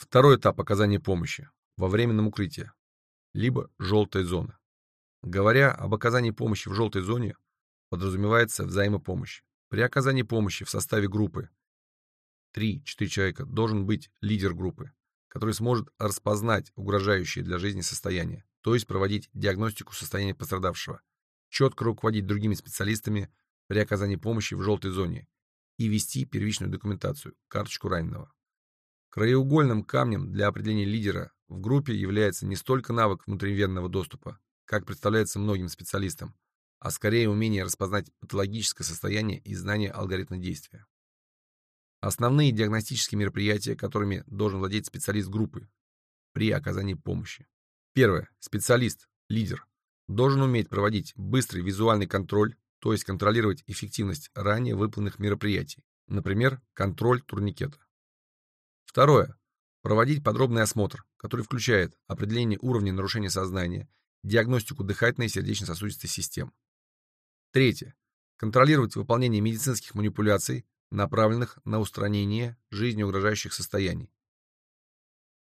Второй этап оказания помощи во временном укрытии, либо желтая зона. Говоря об оказании помощи в желтой зоне, подразумевается взаимопомощь. При оказании помощи в составе группы 3-4 человека должен быть лидер группы, который сможет распознать угрожающее для жизни состояние, то есть проводить диагностику состояния пострадавшего, четко руководить другими специалистами при оказании помощи в желтой зоне и вести первичную документацию, карточку раненого. Краеугольным камнем для определения лидера в группе является не столько навык внутривенного доступа, как представляется многим специалистам, а скорее умение распознать патологическое состояние и знание алгоритма действия. Основные диагностические мероприятия, которыми должен владеть специалист группы при оказании помощи. Первое. Специалист, лидер, должен уметь проводить быстрый визуальный контроль, то есть контролировать эффективность ранее выполненных мероприятий, например, контроль турникета. Второе. Проводить подробный осмотр, который включает определение уровня нарушения сознания, диагностику дыхательной и сердечно-сосудистой систем. Третье. Контролировать выполнение медицинских манипуляций, направленных на устранение жизнеугрожающих состояний,